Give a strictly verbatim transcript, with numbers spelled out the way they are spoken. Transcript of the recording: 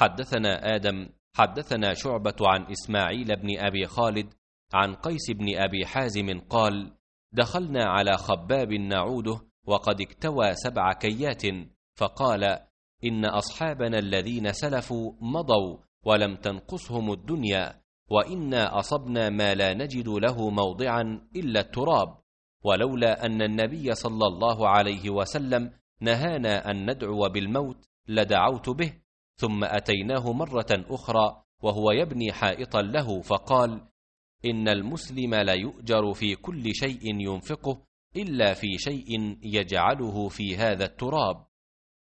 حدثنا آدم حدثنا شعبة عن إسماعيل بن أبي خالد عن قيس بن أبي حازم قال: دخلنا على خباب نعوده وقد اكتوى سبع كيات، فقال: إن أصحابنا الذين سلفوا مضوا ولم تنقصهم الدنيا، وإنا أصبنا ما لا نجد له موضعا إلا التراب، ولولا أن النبي صلى الله عليه وسلم نهانا أن ندعو بالموت لدعوت به. ثم أتيناه مرة أخرى وهو يبني حائطا له، فقال: إن المسلم لا يؤجر في كل شيء ينفقه إلا في شيء يجعله في هذا التراب.